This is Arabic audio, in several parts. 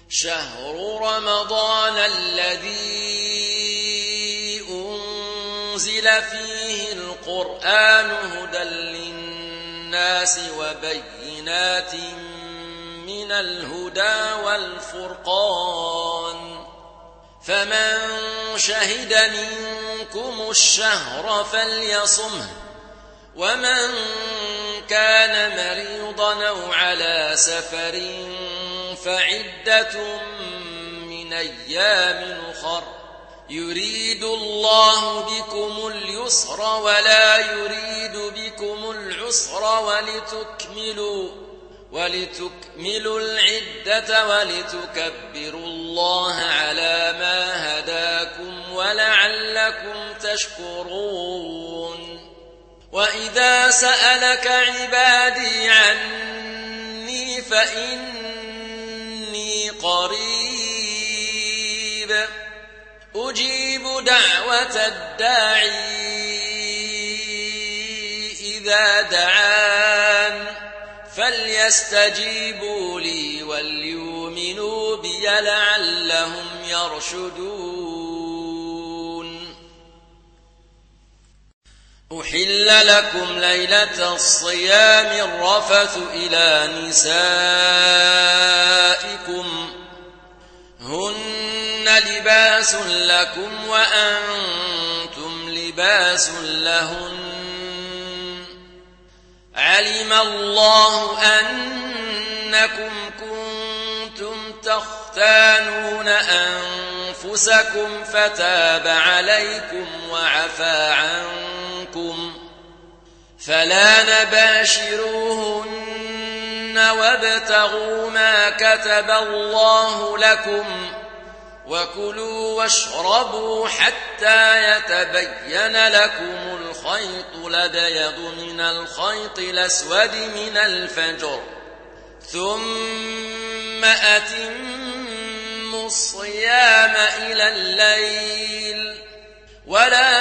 شهر رمضان الذي أنزل فيه القرآن هدى للناس وبينات من الهدى والفرقان فمن شهد منكم الشهر فليصمه ومن كان مريضا أو على سفر فعدة من أيام أخر يريد الله بكم اليسر ولا يريد بكم العسر ولتكملوا العدة ولتكبروا الله على ما هداكم ولعلكم تشكرون وإذا سألك عبادي عني فإني قريب أجيب دعوة الداعي إذا دعان فليستجيبوا لي وليؤمنوا بي لعلهم يرشدون أحل لكم ليلة الصيام الرفث إلى نسائكم هن لباس لكم وأنتم لباس لهن علم الله أنكم كنتم تختانون أنفسكم فتاب عليكم وعفى عنكم فلا نباشروهن وابتغوا ما كتب الله لكم وكلوا واشربوا حتى يتبين لكم الخيط الأبيض من الخيط الأسود من الفجر ثم أتموا الصيام إلى الليل ولا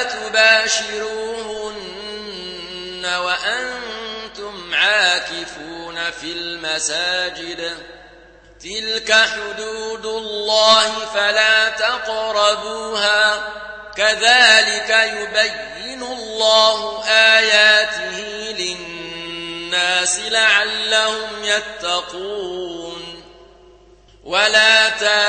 تباشروهن وأنتم عاكفون في المساجد تلك حدود الله فلا تقربوها كذلك يبين الله آياته للناس لعلهم يتقون ولا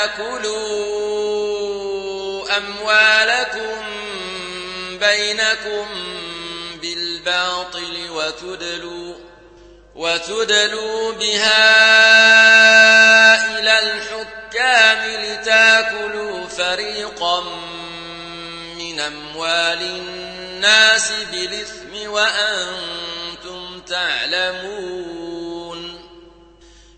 تاكلوا أموالكم بينكم بالباطل وتدلوا بها إلى الحكام لتاكلوا فريقا من أموال الناس بالإثم وأنتم